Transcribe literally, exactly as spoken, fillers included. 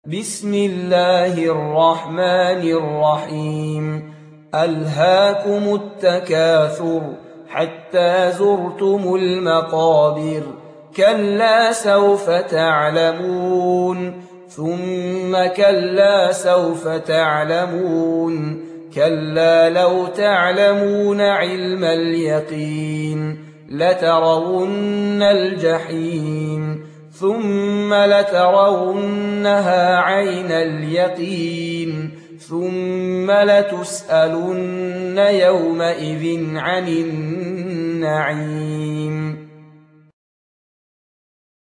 بسم الله الرحمن الرحيم ألهاكم التكاثر حتى زرتم المقابر كلا سوف تعلمون ثم كلا سوف تعلمون كلا لو تعلمون علم اليقين لترون الجحيم ثم لترونها عين اليقين ثم لتسألن يومئذ عن النعيم